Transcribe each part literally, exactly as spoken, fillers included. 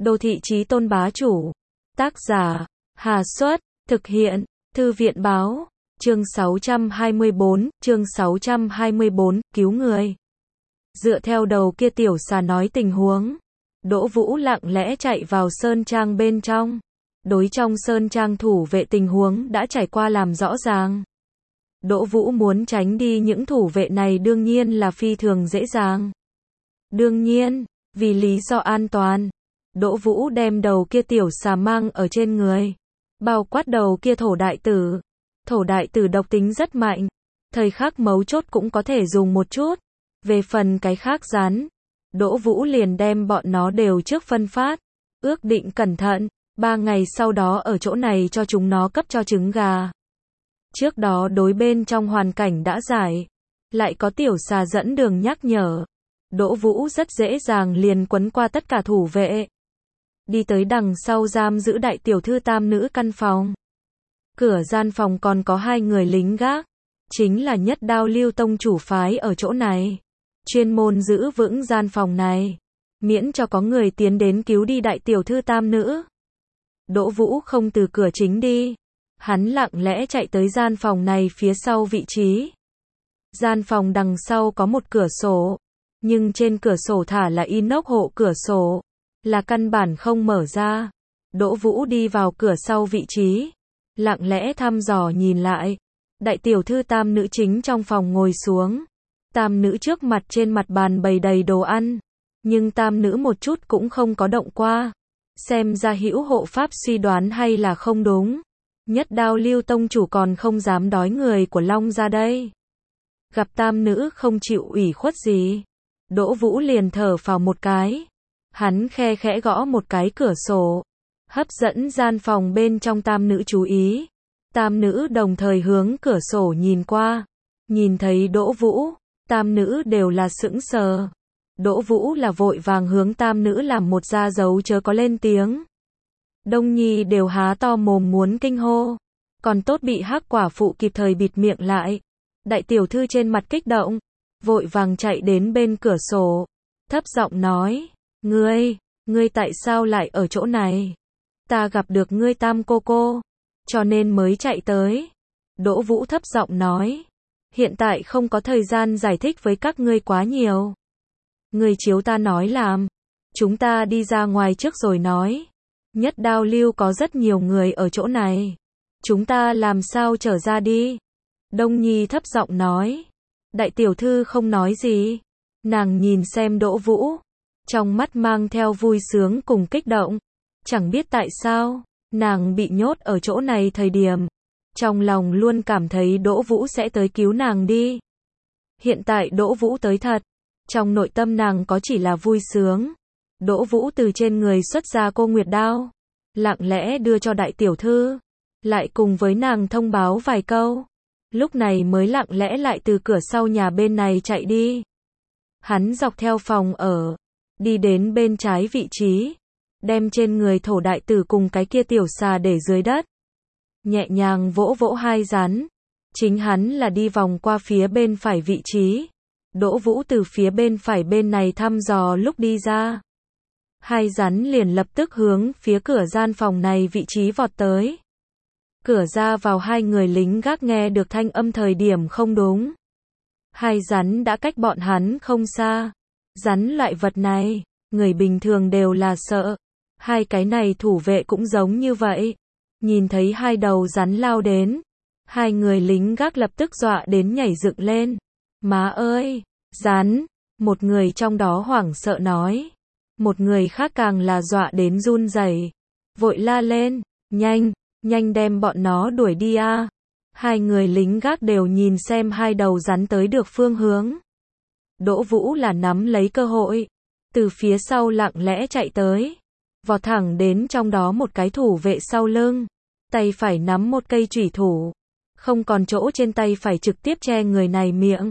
Đô thị chí tôn bá chủ. Tác giả, Hà Xuất, thực hiện, Thư viện báo, chương sáu trăm hai mươi bốn, chương sáu trăm hai mươi bốn, cứu người. Dựa theo đầu kia tiểu xà nói tình huống, Đỗ Vũ lặng lẽ chạy vào sơn trang bên trong. Đối trong sơn trang thủ vệ tình huống đã trải qua làm rõ ràng. Đỗ Vũ muốn tránh đi những thủ vệ này đương nhiên là phi thường dễ dàng. Đương nhiên, vì lý do an toàn, Đỗ Vũ đem đầu kia tiểu xà mang ở trên người, bao quát đầu kia thổ đại tử. Thổ đại tử độc tính rất mạnh, thời khắc mấu chốt cũng có thể dùng một chút. Về phần cái khác rắn, Đỗ Vũ liền đem bọn nó đều trước phân phát, ước định cẩn thận, ba ngày sau đó ở chỗ này cho chúng nó cấp cho trứng gà. Trước đó đối bên trong hoàn cảnh đã giải, lại có tiểu xà dẫn đường nhắc nhở, Đỗ Vũ rất dễ dàng liền quấn qua tất cả thủ vệ. Đi tới đằng sau giam giữ đại tiểu thư tam nữ căn phòng. Cửa gian phòng còn có hai người lính gác, chính là Nhất Đao Lưu tông chủ phái ở chỗ này, chuyên môn giữ vững gian phòng này, miễn cho có người tiến đến cứu đi đại tiểu thư tam nữ. Đỗ Vũ không từ cửa chính đi, hắn lặng lẽ chạy tới gian phòng này phía sau vị trí. Gian phòng đằng sau có một cửa sổ, nhưng trên cửa sổ thả là inox hộ cửa sổ, là căn bản không mở ra. Đỗ Vũ đi vào cửa sau vị trí, lặng lẽ thăm dò nhìn lại. Đại tiểu thư tam nữ chính trong phòng ngồi xuống. Tam nữ trước mặt trên mặt bàn bày đầy đồ ăn, nhưng tam nữ một chút cũng không có động qua. Xem ra hữu hộ pháp suy đoán hay là không đúng. Nhất Đao Lưu tông chủ còn không dám đói người của Long ra đây. Gặp tam nữ không chịu ủy khuất gì, Đỗ Vũ liền thở phào một cái. Hắn khe khẽ gõ một cái cửa sổ, hấp dẫn gian phòng bên trong tam nữ chú ý. Tam nữ đồng thời hướng cửa sổ nhìn qua, nhìn thấy Đỗ Vũ, tam nữ đều là sững sờ. Đỗ Vũ là vội vàng hướng tam nữ làm một ra dấu chớ có lên tiếng. Đông Nhi đều há to mồm muốn kinh hô, còn tốt bị Hắc quả phụ kịp thời bịt miệng lại. Đại tiểu thư trên mặt kích động, vội vàng chạy đến bên cửa sổ, thấp giọng nói, ngươi, ngươi tại sao lại ở chỗ này? Ta gặp được ngươi tam cô cô, cho nên mới chạy tới. Đỗ Vũ thấp giọng nói, hiện tại không có thời gian giải thích với các ngươi quá nhiều. Ngươi chiếu ta nói làm, chúng ta đi ra ngoài trước rồi nói. Nhất Đao Lưu có rất nhiều người ở chỗ này, chúng ta làm sao trở ra đi? Đông Nhi thấp giọng nói. Đại tiểu thư không nói gì, nàng nhìn xem Đỗ Vũ, trong mắt mang theo vui sướng cùng kích động. Chẳng biết tại sao, nàng bị nhốt ở chỗ này thời điểm, trong lòng luôn cảm thấy Đỗ Vũ sẽ tới cứu nàng đi. Hiện tại Đỗ Vũ tới thật, trong nội tâm nàng có chỉ là vui sướng. Đỗ Vũ từ trên người xuất ra cô Nguyệt Đao, lặng lẽ đưa cho đại tiểu thư, lại cùng với nàng thông báo vài câu, lúc này mới lặng lẽ lại từ cửa sau nhà bên này chạy đi. Hắn dọc theo phòng ở, đi đến bên trái vị trí, đem trên người thổ đại tử cùng cái kia tiểu xà để dưới đất, nhẹ nhàng vỗ vỗ hai rắn. Chính hắn là đi vòng qua phía bên phải vị trí. Đỗ Vũ từ phía bên phải bên này thăm dò lúc đi ra, hai rắn liền lập tức hướng phía cửa gian phòng này vị trí vọt tới. Cửa ra vào hai người lính gác nghe được thanh âm thời điểm không đúng. Hai rắn đã cách bọn hắn không xa. Rắn loại vật này, người bình thường đều là sợ. Hai cái này thủ vệ cũng giống như vậy. Nhìn thấy hai đầu rắn lao đến, hai người lính gác lập tức dọa đến nhảy dựng lên. Má ơi, rắn, một người trong đó hoảng sợ nói. Một người khác càng là dọa đến run rẩy, vội la lên, nhanh, nhanh đem bọn nó đuổi đi a. Hai người lính gác đều nhìn xem hai đầu rắn tới được phương hướng. Đỗ Vũ là nắm lấy cơ hội, từ phía sau lặng lẽ chạy tới, vọt thẳng đến trong đó một cái thủ vệ sau lưng, tay phải nắm một cây chủy thủ, không còn chỗ trên tay phải trực tiếp che người này miệng.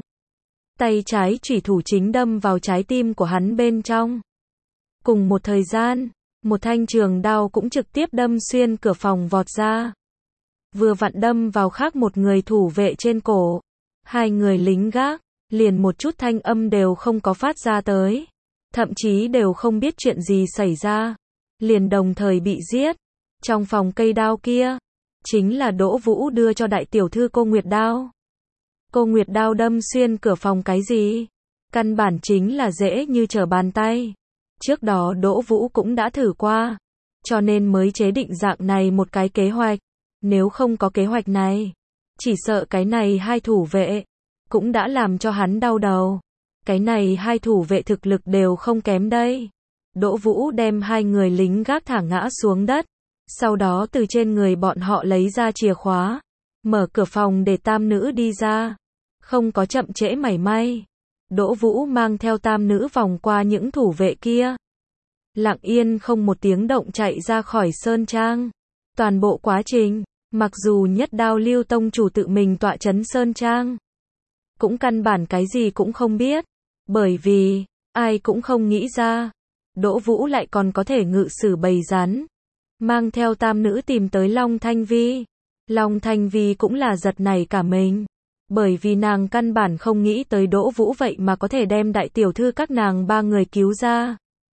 Tay trái chủy thủ chính đâm vào trái tim của hắn bên trong. Cùng một thời gian, một thanh trường đao cũng trực tiếp đâm xuyên cửa phòng vọt ra, vừa vặn đâm vào khác một người thủ vệ trên cổ. Hai người lính gác liền một chút thanh âm đều không có phát ra tới, thậm chí đều không biết chuyện gì xảy ra. liền đồng thời bị giết. Trong phòng cây đao kia, chính là Đỗ Vũ đưa cho đại tiểu thư cô Nguyệt đao. Cô Nguyệt đao đâm xuyên cửa phòng cái gì? Căn bản chính là dễ như trở bàn tay. Trước đó Đỗ Vũ cũng đã thử qua, cho nên mới chế định dạng này một cái kế hoạch. Nếu không có kế hoạch này, chỉ sợ cái này hai thủ vệ cũng đã làm cho hắn đau đầu. Cái này hai thủ vệ thực lực đều không kém đây. Đỗ Vũ đem hai người lính gác thả ngã xuống đất, sau đó từ trên người bọn họ lấy ra chìa khóa, mở cửa phòng để tam nữ đi ra. Không có chậm trễ mảy may, Đỗ Vũ mang theo tam nữ vòng qua những thủ vệ kia, lặng yên không một tiếng động chạy ra khỏi sơn trang. Toàn bộ quá trình, mặc dù Nhất Đao Lưu tông chủ tự mình tọa trấn sơn trang, cũng căn bản cái gì cũng không biết, bởi vì ai cũng không nghĩ ra Đỗ Vũ lại còn có thể ngự sử bầy rắn, mang theo tam nữ tìm tới Long Thanh Vi. Long Thanh Vi cũng là giật nảy cả mình, bởi vì nàng căn bản không nghĩ tới Đỗ Vũ vậy mà có thể đem đại tiểu thư các nàng ba người cứu ra.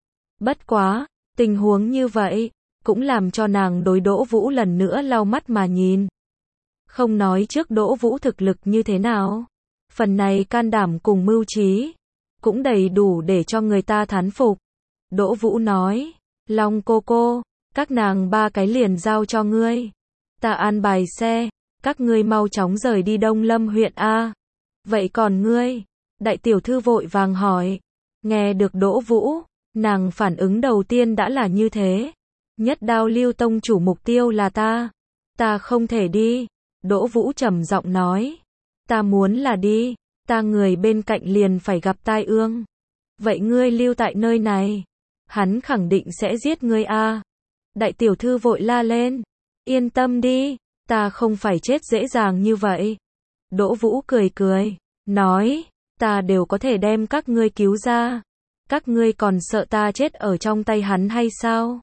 Bất quá, tình huống như vậy cũng làm cho nàng đối Đỗ Vũ lần nữa lau mắt mà nhìn. Không nói trước Đỗ Vũ thực lực như thế nào, phần này can đảm cùng mưu trí cũng đầy đủ để cho người ta thán phục. Đỗ Vũ nói, Long cô cô, các nàng ba cái liền giao cho ngươi. Ta an bài xe, các ngươi mau chóng rời đi Đông Lâm huyện A. Vậy còn ngươi? Đại tiểu thư vội vàng hỏi. Nghe được Đỗ Vũ, nàng phản ứng đầu tiên đã là như thế. Nhất Đao Lưu tông chủ mục tiêu là ta. Ta không thể đi. Đỗ Vũ trầm giọng nói. Ta muốn là đi, ta người bên cạnh liền phải gặp tai ương. Vậy ngươi lưu tại nơi này, hắn khẳng định sẽ giết ngươi a. Đại tiểu thư vội la lên. Yên tâm đi, ta không phải chết dễ dàng như vậy. Đỗ Vũ cười cười, nói, ta đều có thể đem các ngươi cứu ra. Các ngươi còn sợ ta chết ở trong tay hắn hay sao?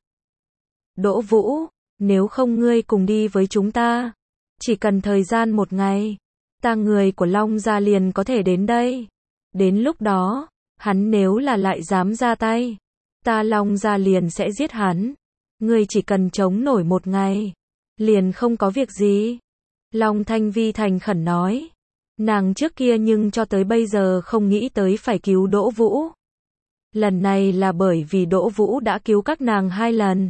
Đỗ Vũ, nếu không ngươi cùng đi với chúng ta. Chỉ cần thời gian một ngày, ta người của Long gia liền có thể đến đây. Đến lúc đó, hắn nếu là lại dám ra tay, ta Long gia liền sẽ giết hắn. Ngươi chỉ cần chống nổi một ngày, liền không có việc gì. Long Thanh Vi thành khẩn nói. Nàng trước kia nhưng cho tới bây giờ không nghĩ tới phải cứu Đỗ Vũ. Lần này là bởi vì Đỗ Vũ đã cứu các nàng hai lần.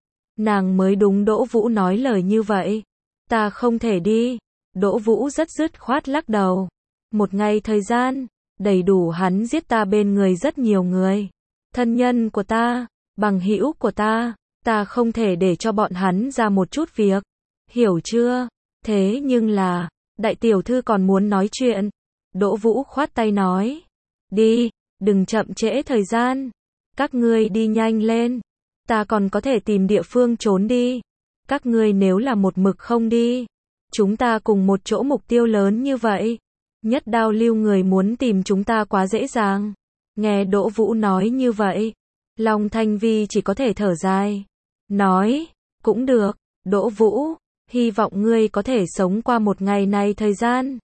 Nàng mới đúng Đỗ Vũ nói lời như vậy. Ta không thể đi. Đỗ Vũ rất dứt khoát lắc đầu. Một ngày thời gian, đầy đủ hắn giết ta bên người rất nhiều người. Thân nhân của ta, bằng hữu của ta, ta không thể để cho bọn hắn ra một chút việc. Hiểu chưa? Thế nhưng là, đại tiểu thư còn muốn nói chuyện. Đỗ Vũ khoát tay nói. Đi, đừng chậm trễ thời gian. Các ngươi đi nhanh lên. Ta còn có thể tìm địa phương trốn đi. Các ngươi nếu là một mực không đi, chúng ta cùng một chỗ mục tiêu lớn như vậy. Nhất Đao Lưu người muốn tìm chúng ta quá dễ dàng. Nghe Đỗ Vũ nói như vậy, Long Thanh Vi chỉ có thể thở dài. Nói, cũng được, Đỗ Vũ, hy vọng ngươi có thể sống qua một ngày này thời gian.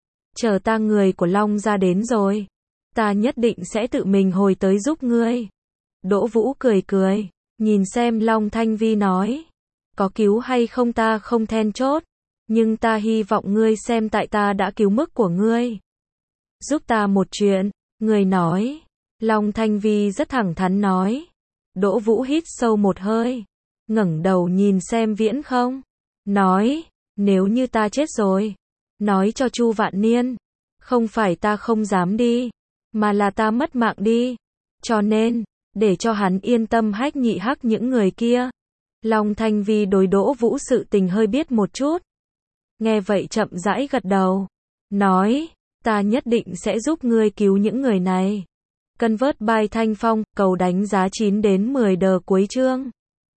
Chờ ta người của Long gia đến rồi, ta nhất định sẽ tự mình hồi tới giúp ngươi. Đỗ Vũ cười cười, nhìn xem Long Thanh Vi nói. Có cứu hay không ta không then chốt, nhưng ta hy vọng ngươi xem tại ta đã cứu mức của ngươi. Giúp ta một chuyện, người nói. Long Thanh Vi rất thẳng thắn nói. Đỗ Vũ hít sâu một hơi, ngẩng đầu nhìn xem Viễn Không, nói, nếu như ta chết rồi, nói cho Chu Vạn Niên, không phải ta không dám đi, mà là ta mất mạng đi, cho nên, để cho hắn yên tâm hách nhị hắc những người kia. Long Thanh Vi đối Đỗ Vũ sự tình hơi biết một chút. Nghe vậy chậm rãi gật đầu, nói, ta nhất định sẽ giúp ngươi cứu những người này. Convert by Thanh Phong, cầu đánh giá chín đến mười đờ cuối chương.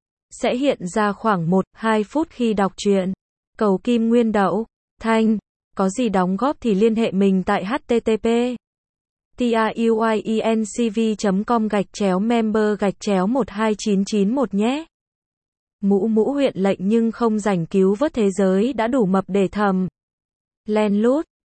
Sẽ hiện ra khoảng một đến hai phút khi đọc truyện. Cầu Kim Nguyên Đậu, Thanh, có gì đóng góp thì liên hệ mình tại http truyencv chấm com gạch chéo member gạch chéo một hai chín chín một nhé. Mũ Mũ huyện lệnh nhưng không rảnh cứu vớt thế giới đã đủ mập để thầm. Len lút.